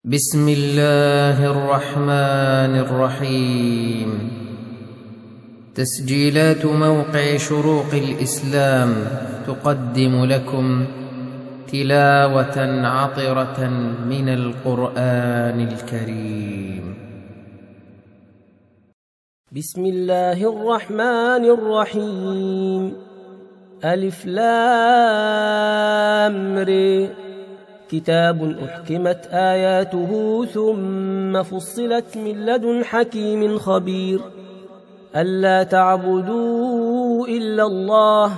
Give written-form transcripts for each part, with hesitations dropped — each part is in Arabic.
بسم الله الرحمن الرحيم. تسجيلات موقع شروق الإسلام تقدم لكم تلاوة عطرة من القرآن الكريم. بسم الله الرحمن الرحيم. ألف لام ر. كتاب أحكمت آياته ثم فصلت من لدن حكيم خبير. ألا تعبدوا إلا الله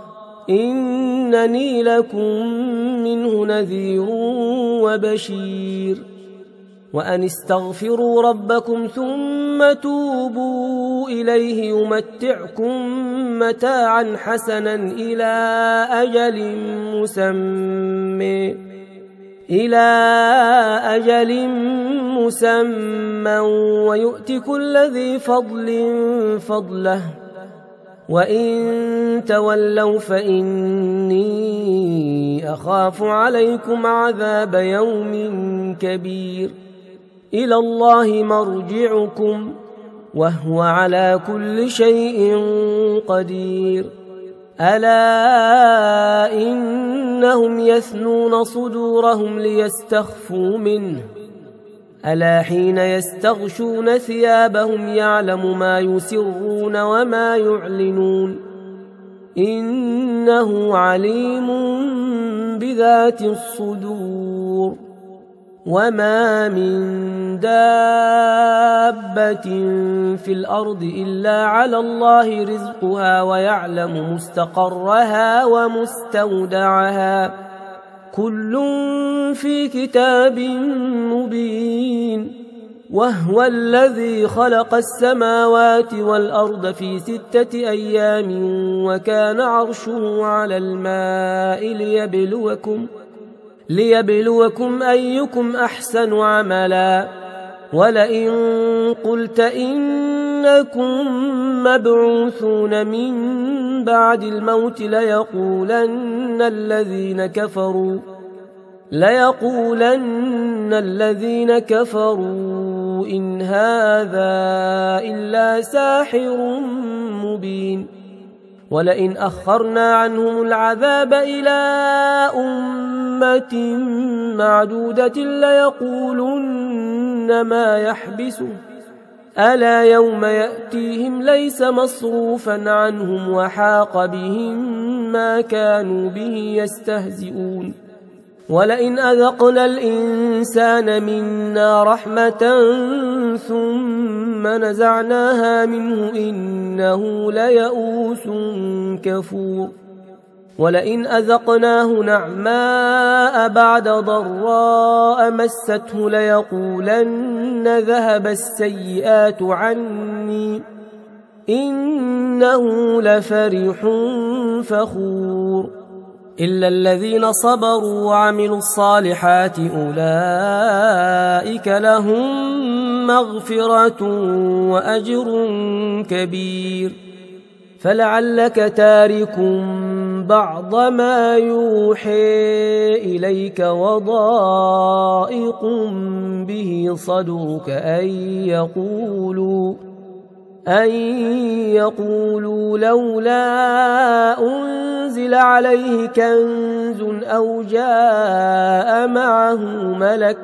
إنني لكم منه نذير وبشير. وأن استغفروا ربكم ثم توبوا إليه يمتعكم متاعا حسنا إلى أجل مسمى ويؤت كل ذي فضل فضله وإن تولوا فإني أخاف عليكم عذاب يوم كبير. إلى الله مرجعكم وهو على كل شيء قدير. ألا إنهم يثنون صدورهم ليستخفوا منه ألا حين يستغشون ثيابهم يعلم ما يسرون وما يعلنون إنه عليم بذات الصدور. وما من دابة في الأرض إلا على الله رزقها ويعلم مستقرها ومستودعها كل في كتاب مبين. وهو الذي خلق السماوات والأرض في 6 أيام وكان عرشه على الماء ليبلوكم أيكم أحسن عملا. ولئن قلت إنكم مبعوثون من بعد الموت ليقولن الذين كفروا إن هذا إلا ساحر مبين. ولئن أخرنا عنهم العذاب إلى أمة معدودة ليقولن ما يحبسه ألا يوم يأتيهم ليس مصروفا عنهم وحاق بهم ما كانوا به يستهزئون. ولئن أذقنا الإنسان منا رحمة ثم نزعناها منه إنه ليئوس كفور. ولئن أذقناه نعماء بعد ضراء مسته ليقولن ذهب السيئات عني إنه لفرح فخور. إلا الذين صبروا وعملوا الصالحات أولئك لهم مغفرة وأجر كبير. فلعلك تارك بعض ما يوحي إليك وضائق به صدرك أن يقولوا لولا أنزل عليه كنز أو جاء معه ملك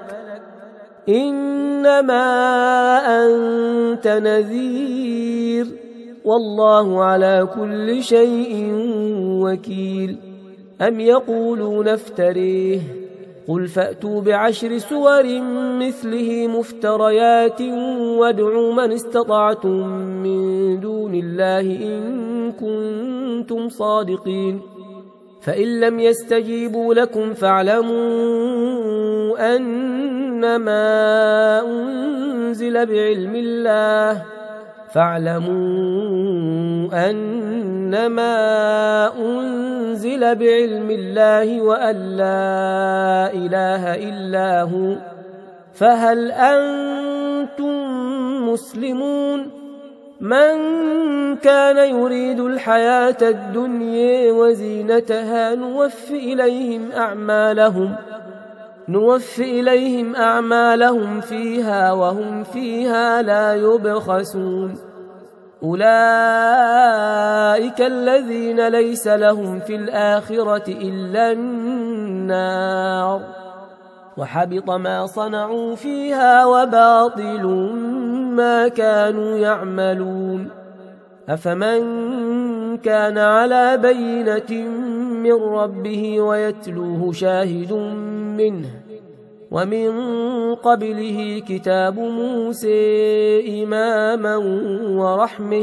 إنما أنت نذير والله على كل شيء وكيل. أم يقولون افتريه قل فأتوا ب10 سور مثله مفتريات وادعوا من استطعتم من دون الله إن كنتم صادقين. فإن لم يستجيبوا لكم فاعلموا أنما أنزل بعلم الله وأن لا إله إلا هو فهل أنتم مسلمون. من كان يريد الحياة الدنيا وزينتها نوف إليهم أعمالهم نوفي إليهم أعمالهم فيها وهم فيها لا يبخسون أولئك الذين ليس لهم في الآخرة إلا النار وحبط ما صنعوا فيها وباطل ما كانوا يعملون أفمن كان على بينة من ربه ويتلوه شاهد منه ومن قبله كتاب موسى إماما ورحمة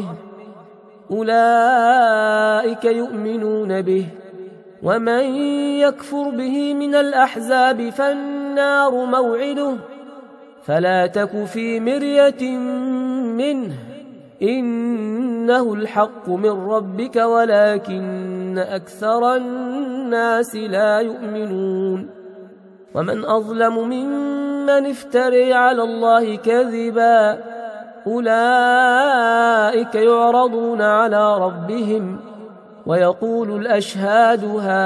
أولئك يؤمنون به ومن يكفر به من الأحزاب فالنار موعده فلا تك في مرية منه إنه الحق من ربك ولكن أكثر الناس لا يؤمنون ومن أظلم ممن افتري على الله كذبا أولئك يعرضون على ربهم ويقول الأشهاد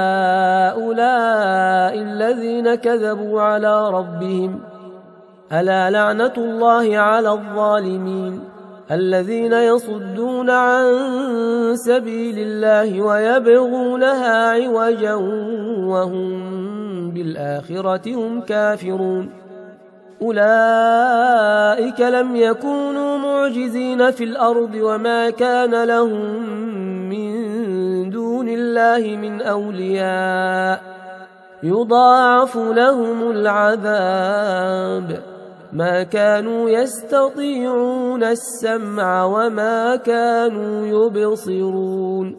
هؤلاء الذين كذبوا على ربهم ألا لعنة الله على الظالمين الذين يصدون عن سبيل الله ويبغونها عوجا وهم بالآخرة هم كافرون أولئك لم يكونوا معجزين في الأرض وما كان لهم من دون الله من أولياء يضاعف لهم العذاب ما كانوا يستطيعون السمع وما كانوا يبصرون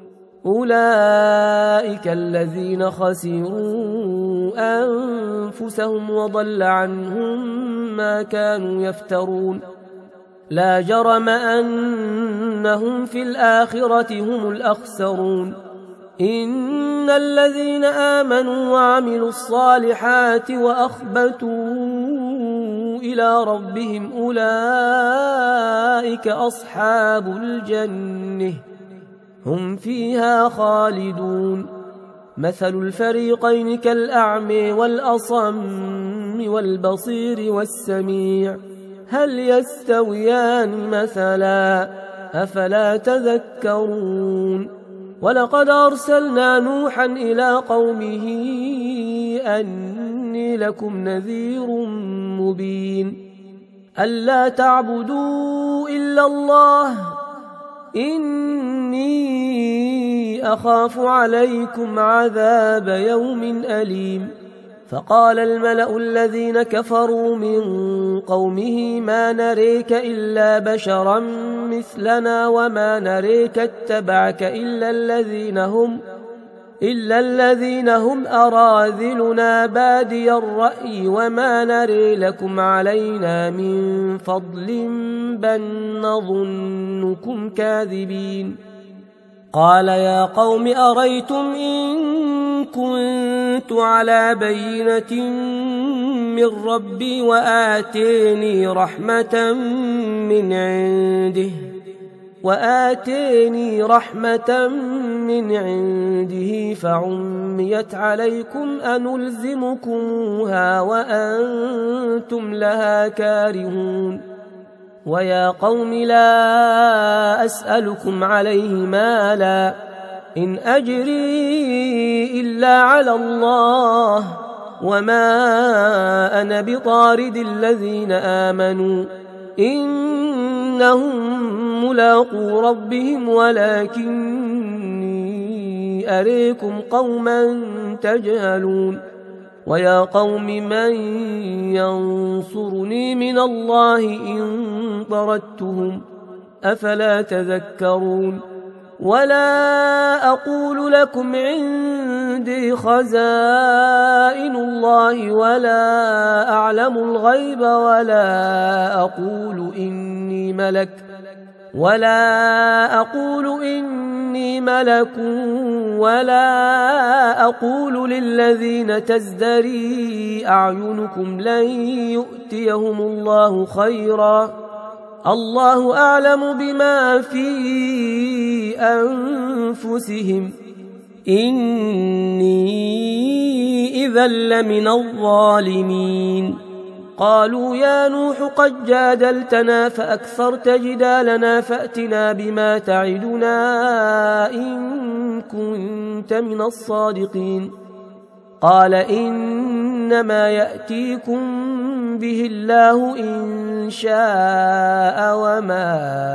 أولئك الذين خسروا أنفسهم وضل عنهم ما كانوا يفترون لا جرم أنهم في الآخرة هم الأخسرون إن الذين آمنوا وعملوا الصالحات وأخبتوا إلى ربهم أولئك أصحاب الجنة هم فيها خالدون مثل الفريقين كالأعمى والأصم والبصير والسميع هل يستويان مثلا أفلا تذكرون ولقد أرسلنا نوحا إلى قومه أني لكم نذير مبين ألا تعبدوا إلا الله إني أخاف عليكم عذاب يوم أليم فقال الملأ الذين كفروا من قومه ما نريك إلا بشرا مثلنا وما نريك اتبعك إلا الذين هم أراذلنا بادي الرأي وما نري لكم علينا من فضل بل نظنكم كاذبين قال يا قوم أريتم إن كنت على بينة من ربي وآتيني رحمة من عنده فعميت عليكم أنلزمكموها وأنتم لها كارهون ويا قوم لا أسألكم عليه مالا إن أجري إلا على الله وما أنا بطارد الذين آمنوا إنهم ملاقو ربهم ولكني أريكم قوما تجهلون ويا قوم من ينصرني من الله إن طردتهم أفلا تذكرون ولا أقول لكم عندي خزائن الله ولا أعلم الغيب ولا أقول إني ملك ولا أقول للذين تزدري أعينكم لن يؤتيهم الله خيرا الله أعلم بما في أنفسهم إني إذا لمن الظالمين. قالوا يا نوح قد جادلتنا فأكثرت جدالنا فأتنا بما تعدنا إن كنت من الصادقين. قال إنما يأتيكم به الله إن شاء وما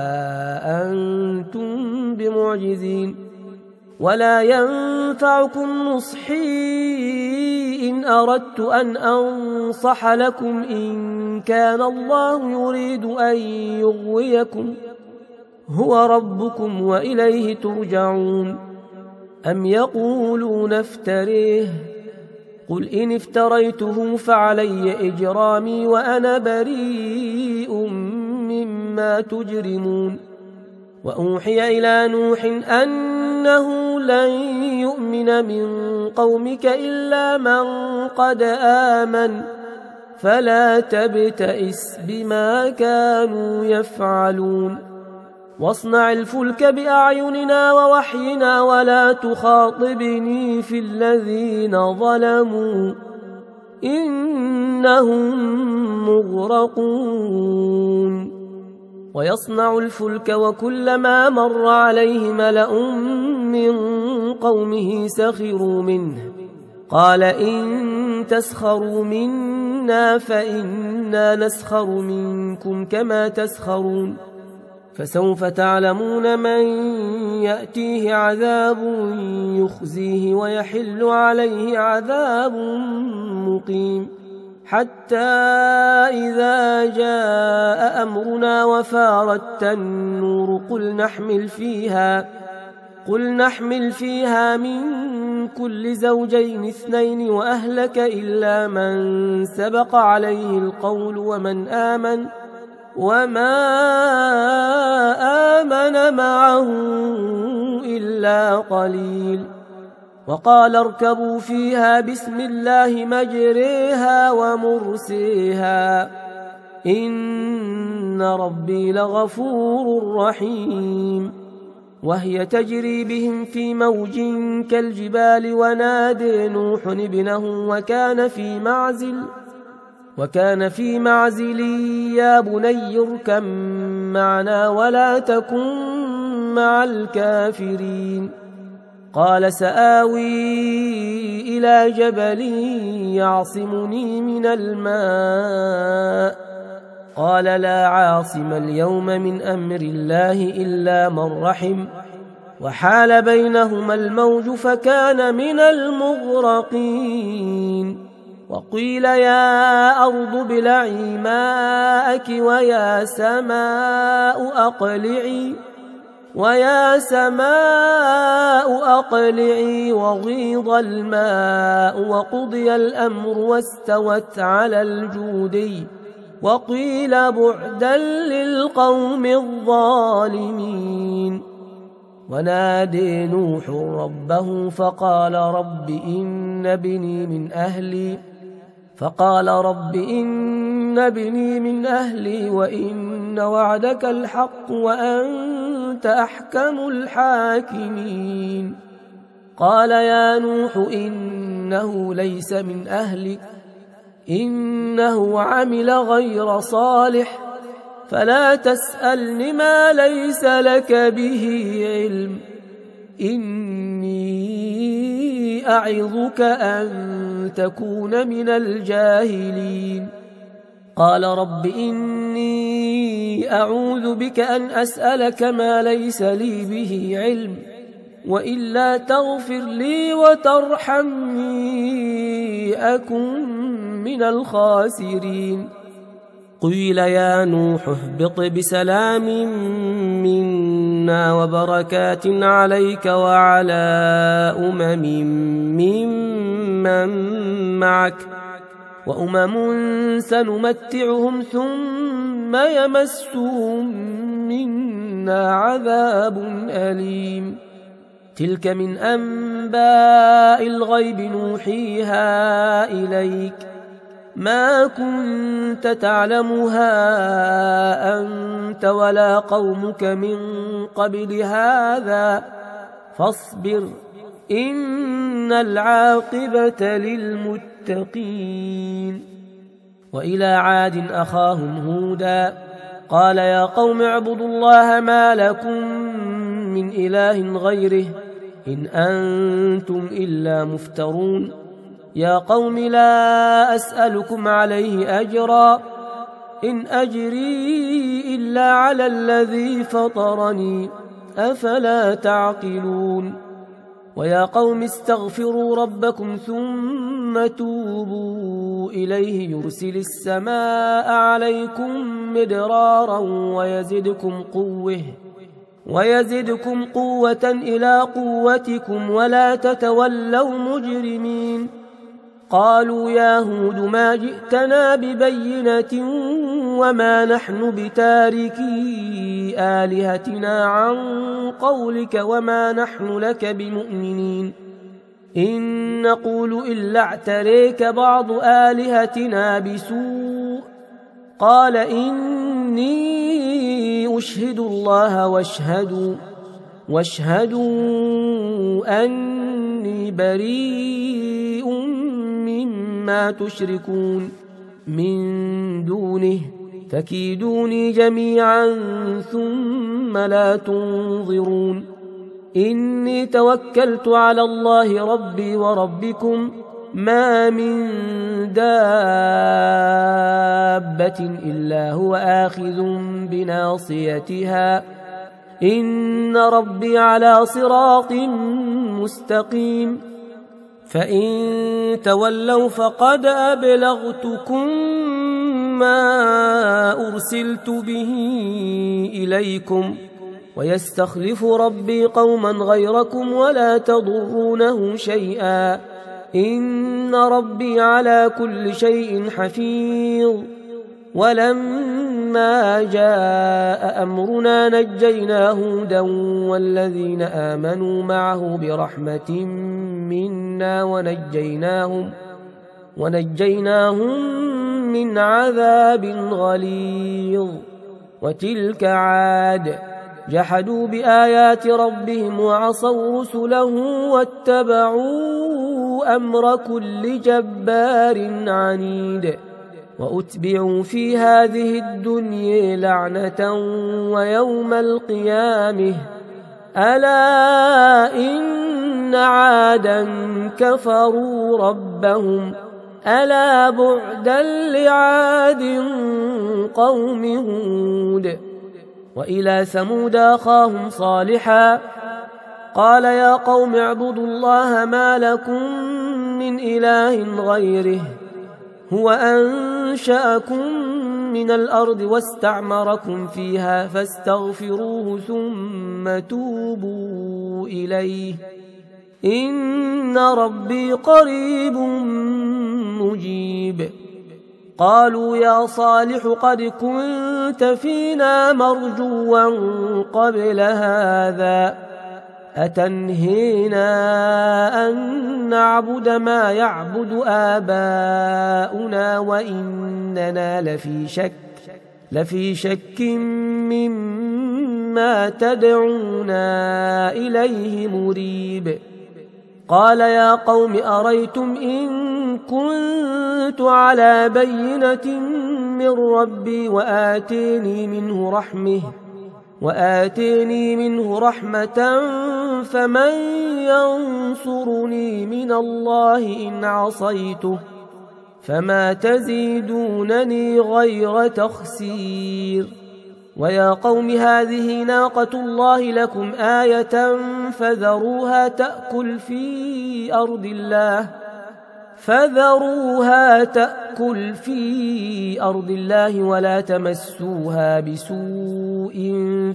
أنتم بمعجزين. ولا ينفعكم نصحي إن أردت أن أنصح لكم إن كان الله يريد أن يغويكم هو ربكم وإليه ترجعون. أم يقولون افتريه قل إن افتريته فعلي إجرامي وأنا بريء مما تجرمون. وأوحي إلى نوح أنه لن يؤمن من قومك إلا من قد آمن فلا تبتئس بما كانوا يفعلون. واصنع الفلك بأعيننا ووحينا ولا تخاطبني في الذين ظلموا إنهم مغرقون. ويصنع الفلك وكلما مر عليه ملأ من قومه سخروا منه قال إن تسخروا منا فإنا نسخر منكم كما تسخرون. فسوف تعلمون من يأتيه عذاب يخزيه ويحل عليه عذاب مقيم. حتى إذا جاء أمرنا وفارت النور قل نحمل فيها من كل زوجين 2 وأهلك إلا من سبق عليه القول وما آمن معه إلا قليل. وقال اركبوا فيها بسم الله مجريها ومرسيها إن ربي لغفور رحيم. وهي تجري بهم في موج كالجبال ونادى نوح ابنه وكان في معزل يا بني اركب معنا ولا تكن مع الكافرين. قال سآوي إلى جبل يعصمني من الماء قال لا عاصم اليوم من أمر الله إلا من رحم وحال بينهما الموج فكان من المغرقين. وقيل يا أرض ابلعي ماءك ويا سماء أقلعي وغيض الماء وقضي الأمر واستوت على الجودي وقيل بعدا للقوم الظالمين. ونادى نوح ربه فقال رب إن بني من أهلي وإن وعدك الحق وأنت أحكم الحاكمين. قال يا نوح إنه ليس من أهلك إنه عمل غير صالح فلا تسألني ما ليس لك به علم إني أعظك أن تكون من الجاهلين. قال رب إني أعوذ بك أن أسألك ما ليس لي به علم وإلا تغفر لي وترحمني أكن من الخاسرين. قيل يا نوح اهبط بسلام منا وبركات عليك وعلى ممن معك وأمم سنمتعهم ثم يمسهم منا عذاب أليم. تلك من أنباء الغيب نوحيها إليك ما كنت تعلمها أنت ولا قومك من قبل هذا فاصبر إن العاقبة للمتقين. للمتقين. وإلى عاد أخاهم هودا قال يا قوم اعبدوا الله ما لكم من إله غيره إن أنتم إلا مفترون. يا قوم لا أسألكم عليه أجرا إن أجري إلا على الذي فطرني أفلا تعقلون. ويا قوم استغفروا ربكم ثم توبوا إليه يرسل السماء عليكم مدرارا ويزدكم قوة إلى قوتكم ولا تتولوا مجرمين. قالوا يا هود ما جئتنا ببينة وما نحن بتاركي آلهتنا عن قولك وما نحن لك بمؤمنين إن نقول إلا اعتريك بعض آلهتنا بسوء. قال إني أشهد الله واشهدوا أني بريء مما تشركون من دونه فكيدوني جميعا ثم لا تنظرون. إني توكلت على الله ربي وربكم ما من دابة إلا هو آخذ بناصيتها إن ربي على صراط مستقيم. فإن تولوا فقد أبلغتكم ما أرسلت به إليكم ويستخلف ربي قوما غيركم ولا تضرونه شيئا إن ربي على كل شيء حفيظ. ولما جاء أمرنا نجينا هودا والذين آمنوا معه برحمة منا ونجيناهم من عذاب غليظ. وتلك عاد جحدوا بآيات ربهم وعصوا رسله واتبعوا أمر كل جبار عنيد. وأتبعوا في هذه الدنيا لعنة ويوم القيامة ألا إن عادا كفروا ربهم ألا بعدا لعاد قوم هود. وإلى ثمود أخاهم صالحا قال يا قوم اعبدوا الله ما لكم من إله غيره هو أنشأكم من الأرض واستعمركم فيها فاستغفروه ثم توبوا إليه إن ربي قريب مجيب. قالوا يا صالح قد كنت فينا مرجوا قبل هذا أتنهينا أن نعبد ما يعبد آباؤنا وإننا لفي شك مما تدعونا إليه مريب. قال يا قوم أريتم إن كنت على بينة من ربي وآتيني منه رحمة فمن ينصرني من الله إن عصيته فما تزيدونني غير تخسير. ويا قوم هذه ناقة الله لكم آية فذروها تأكل في أرض الله ولا تمسوها بسوء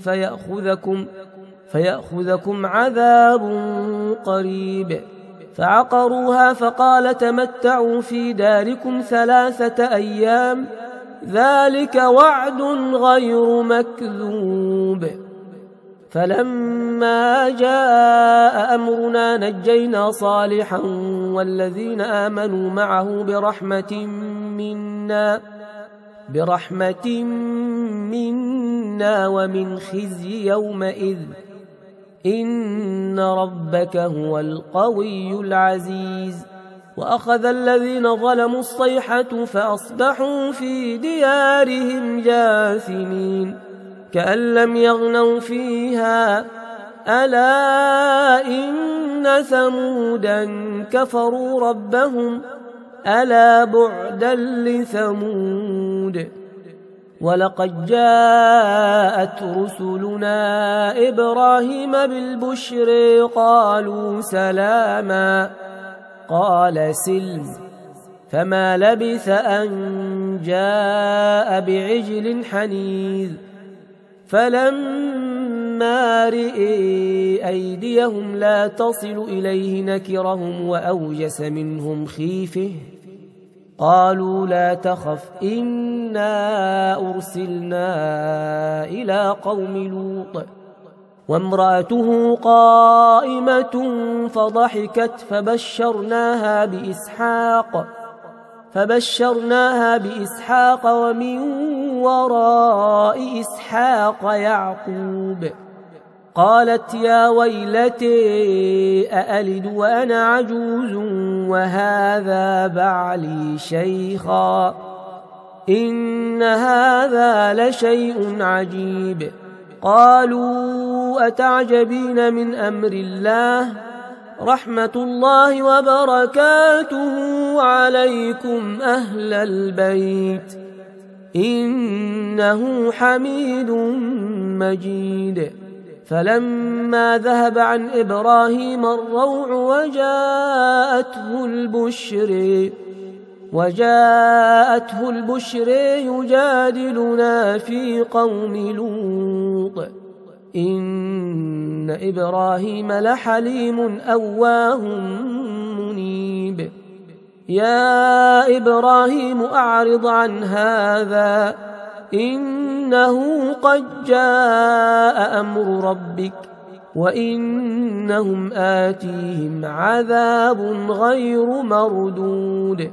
فيأخذكم عذاب قريب. فعقروها فقال تمتعوا في داركم 3 أيام ذلك وعد غير مكذوب. فلما جاء أمرنا نجينا صالحا والذين آمنوا معه برحمة منا ومن خزي يومئذ إن ربك هو القوي العزيز. وأخذ الذين ظلموا الصيحة فأصبحوا في ديارهم جاثمين كأن لم يغنوا فيها ألا إن ثمودا كفروا ربهم ألا بعدا لثمود ولقد جاءت رسلنا إبراهيم بالبشر قالوا سلاما قال سلم فما لبث أن جاء بعجل حنيذ فلما رئي أيديهم لا تصل إليه نكرهم وأوجس منهم خيفة قالوا لا تخف إنا أرسلنا إلى قوم لوط وامرأته قائمة فضحكت فبشرناها بإسحاق ومن وراء إسحاق يعقوب قالت يا ويلتي أألد وأنا عجوز وهذا بعلي شيخا إن هذا لشيء عجيب قالوا أتعجبين من أمر الله رحمة الله وبركاته عليكم أهل البيت إنه حميد مجيد فلما ذهب عن إبراهيم الروع وجاءته البشر يجادلنا في قوم لوط إن إبراهيم لحليم أواه منيب يا إبراهيم أعرض عن هذا إنه قد جاء أمر ربك وإنهم آتيهم عذاب غير مردود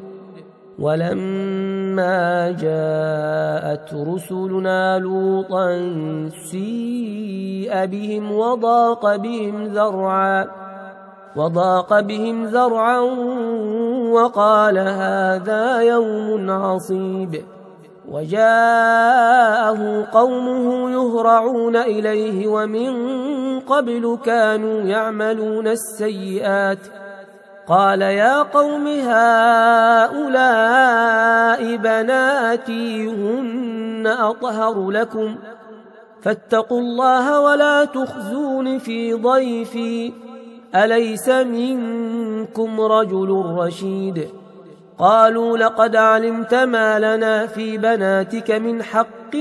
ولما جاءت رسلنا لوطا سيء بهم وضاق بهم ذرعا وقال هذا يوم عصيب وجاءه قومه يهرعون إليه ومن قبل كانوا يعملون السيئات قال يا قوم هؤلاء بناتي هن أطهر لكم فاتقوا الله ولا تخزون في ضيفي أليس منكم رجل رشيد قالوا لقد علمت ما لنا في بناتك من حق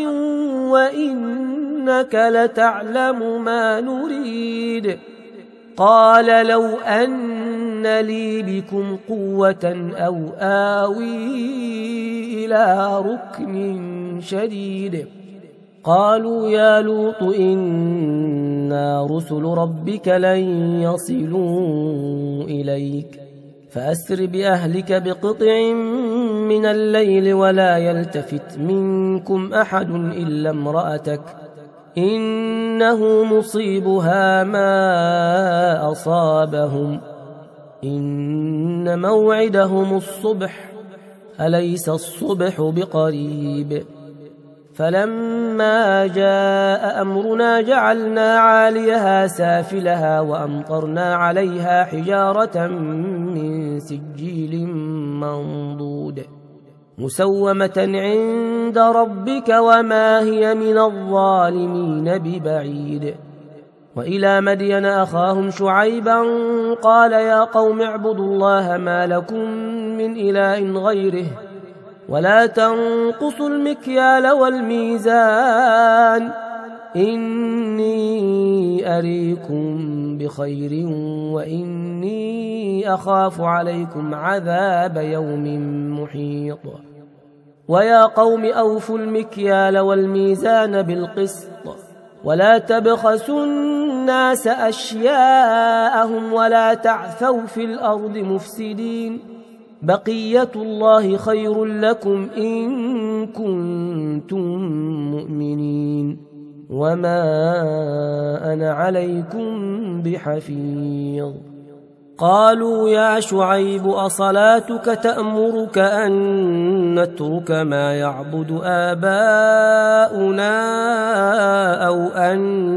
وإنك لتعلم ما نريد قال لو أن لي بكم قوة أو آوي إلى ركن شديد قالوا يا لوط إنا رسل ربك لن يصلوا إليك فأسر بأهلك بقطع من الليل ولا يلتفت منكم أحد إلا امرأتك إنه مصيبها ما أصابهم إن موعدهم الصبح أليس الصبح بقريب فلما جاء أمرنا جعلنا عاليها سافلها وأمطرنا عليها حجارة من سجيل منضود مسومة عند ربك وما هي من الظالمين ببعيد وإلى مدين أخاهم شعيبا قال يا قوم اعبدوا الله ما لكم من إله غيره ولا تنقصوا المكيال والميزان إني أريكم بخير وإني أخاف عليكم عذاب يوم محيط ويا قوم أوفوا المكيال والميزان بالقسط ولا تبخسوا الناس أشياءهم ولا تعثوا في الأرض مفسدين بقية الله خير لكم إن كنتم مؤمنين وما أنا عليكم بحفيظ قالوا يا شعيب أصلاتك تأمرك أن نترك ما يعبد آباؤنا أو أن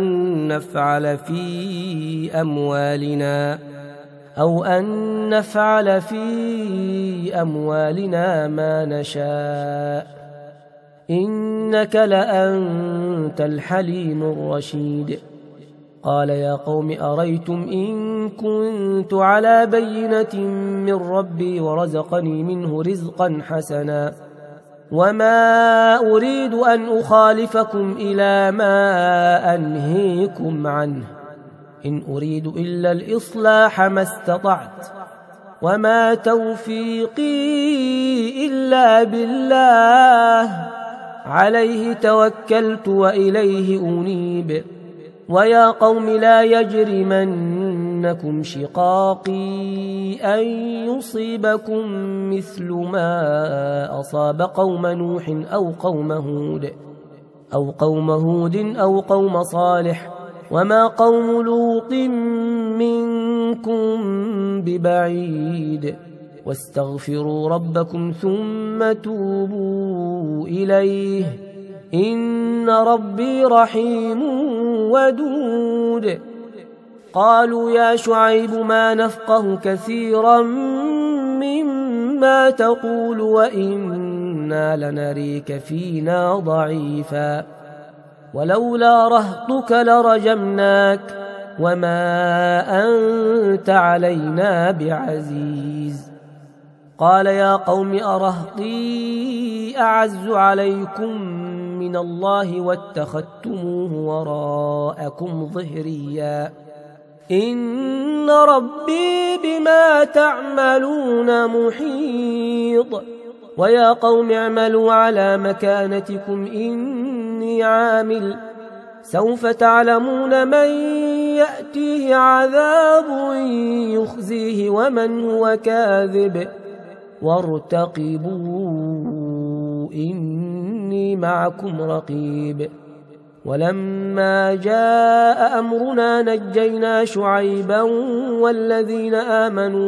نفعل في أموالنا ما نشاء إنك لأنت الحليم الرشيد. قال يا قوم أريتم إن كنت على بينة من ربي ورزقني منه رزقا حسنا وما أريد أن أخالفكم إلى ما أنهيكم عنه إن أريد إلا الإصلاح ما استطعت وما توفيقي إلا بالله عليه توكلت وإليه أنيب. ويا قوم لا يجرمنكم شقاقي أن يصيبكم مثل ما أصاب قوم نوح أو قوم هود أو قوم صالح وما قوم لوط منكم ببعيد واستغفروا ربكم ثم توبوا إليه إن ربي رحيم ودود. قالوا يا شعيب ما نفقه كثيرا مما تقول وإنا لنريك فينا ضعيفا ولولا رهطك لرجمناك وما أنت علينا بعزيز. قال يا قوم أرهطي أعز عليكم من الله واتخذتموه وراءكم ظهريا إن ربي بما تعملون محيط. ويا قوم اعملوا على مكانتكم إني عامل سوف تعلمون من يأتيه عذاب يخزيه ومن هو كاذب وارتقبوا إني معكم رقيب. ولما جاء أمرنا نجينا شعيبا والذين آمنوا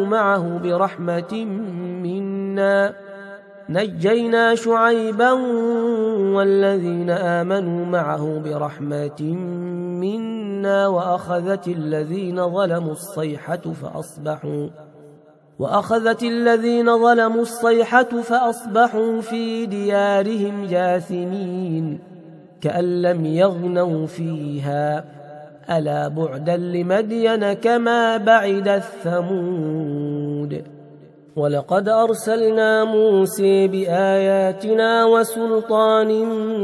معه برحمة منا وأخذت الذين ظلموا الصيحة فأصبحوا في ديارهم جاثمين كأن لم يغنوا فيها ألا بعدا لمدين كما بعد الثمود. ولقد أرسلنا موسى بآياتنا وسلطان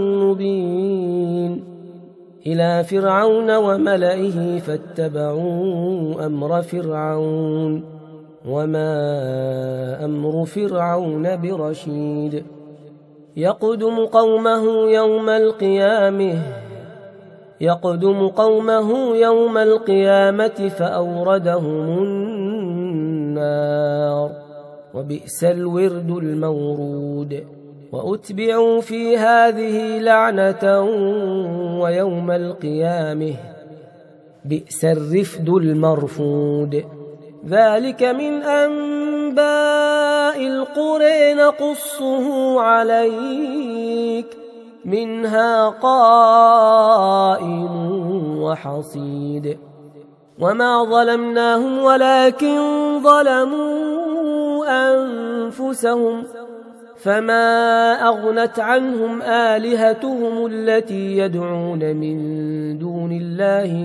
مبين إلى فرعون وملئه فاتبعوا أمر فرعون وما أمر فرعون برشيد. يقدم قومه يوم القيامة فأوردهم النار وبئس الورد المورود. وأتبعوا في هذه لعنة ويوم القيامة بئس الرفد المرفود. ذلك من أنباء القرى نقصه عليك منها قائم وحصيد. وما ظلمناهم ولكن ظلموا أنفسهم فما أغنت عنهم آلهتهم التي يدعون من دون الله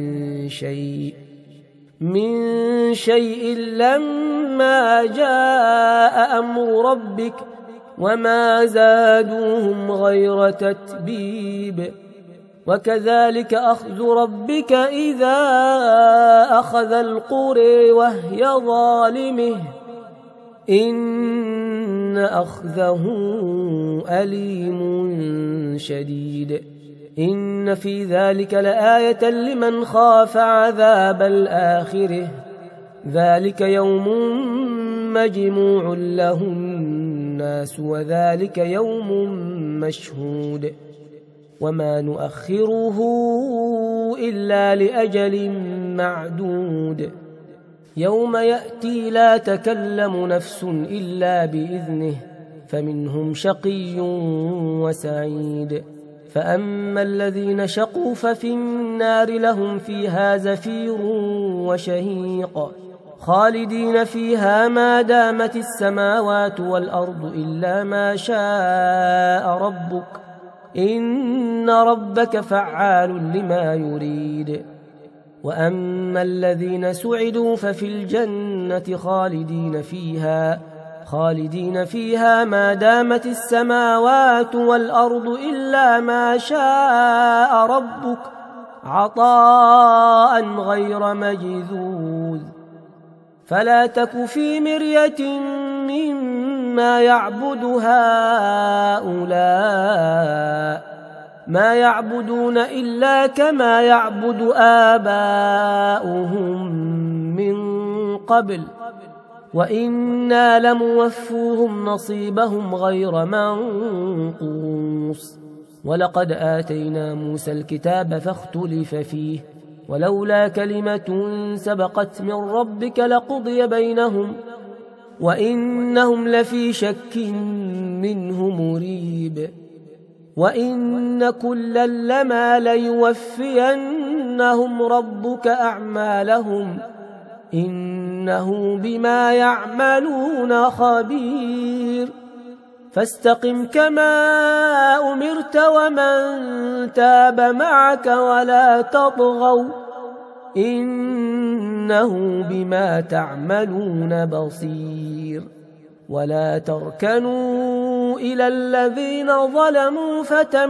من شيء لما جاء أمر ربك وما زادوهم غير تتبيب. وكذلك أخذ ربك إذا أخذ القرى وهي ظالمة إن أخذه أليم شديد. إن في ذلك لآية لمن خاف عذاب الآخرة ذلك يوم مجموع له الناس وذلك يوم مشهود. وما نؤخره إلا لأجل معدود. يوم يأتي لا تكلم نفس إلا بإذنه فمنهم شقي وسعيد. فأما الذين شقوا ففي النار لهم فيها زفير وشهيق خالدين فيها ما دامت السماوات والأرض إلا ما شاء ربك إن ربك فعال لما يريد. وأما الذين سعدوا ففي الجنة خالدين فيها ما دامت السماوات والأرض إلا ما شاء ربك عطاء غير مجذوذ. فلا تك في مرية مما يعبد هؤلاء ما يعبدون إلا كما يعبد آباؤهم من قبل وإنا لموفوهم نصيبهم غير منقوص. ولقد آتينا موسى الكتاب فاختلف فيه ولولا كلمة سبقت من ربك لقضي بينهم وإنهم لفي شك منه مريب. وإن كلا لما ليوفينهم ربك أعمالهم إنه بما يعملون خبير. فاستقم كما أمرت ومن تاب معك ولا تطغوا إنه بما تعملون بصير. ولا تركنوا إلى الذين ظلموا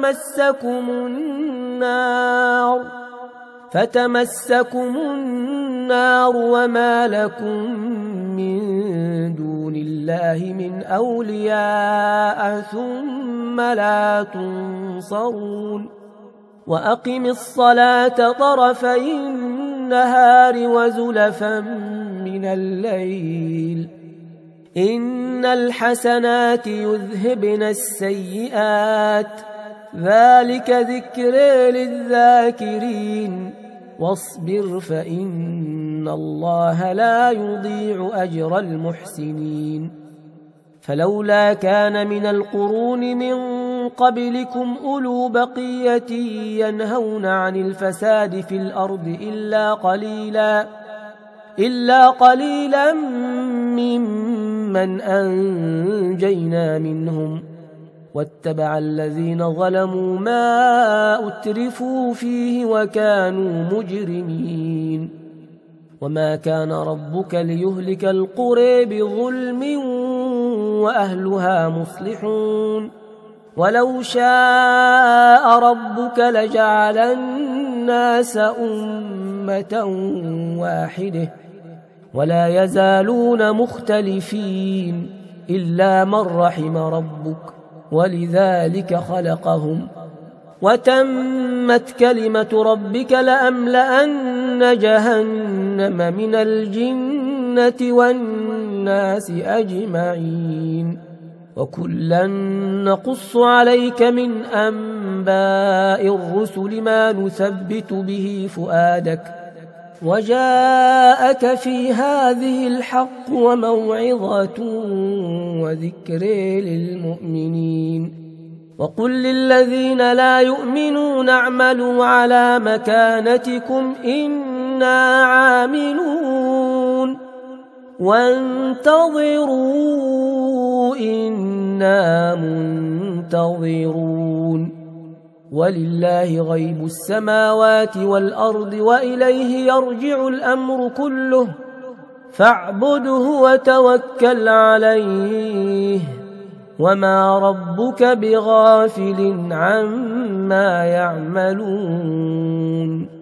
فتمسكم النار وما لكم من دون الله من أولياء ثم لا تنصرون. وأقم الصلاة طرفي النهار وزلفا من الليل إن الحسنات يذهبن السيئات ذلك ذكر للذاكرين. واصبر فإن الله لا يضيع أجر المحسنين. فلولا كان من القرون من قبلكم أولو بقية ينهون عن الفساد في الأرض إلا قليلا ممن أنجينا منهم واتبع الذين ظلموا ما أترفوا فيه وكانوا مجرمين. وما كان ربك ليهلك القرى بظلم وأهلها مصلحون. ولو شاء ربك لجعل الناس أمة واحدة ولا يزالون مختلفين إلا من رحم ربك ولذلك خلقهم. وتمت كلمة ربك لأملأن جهنم من الجنة والناس أجمعين. وكلا نقص عليك من أنباء الرسل ما نثبت به فؤادك وجاءك في هذه الحق وموعظة وذكر للمؤمنين. وقل للذين لا يؤمنون اعملوا على مكانتكم إنا عاملون وانتظروا إنا منتظرون. ولله غيب السماوات والأرض وإليه يرجع الأمر كله فاعبده وتوكل عليه وما ربك بغافل عما يعملون.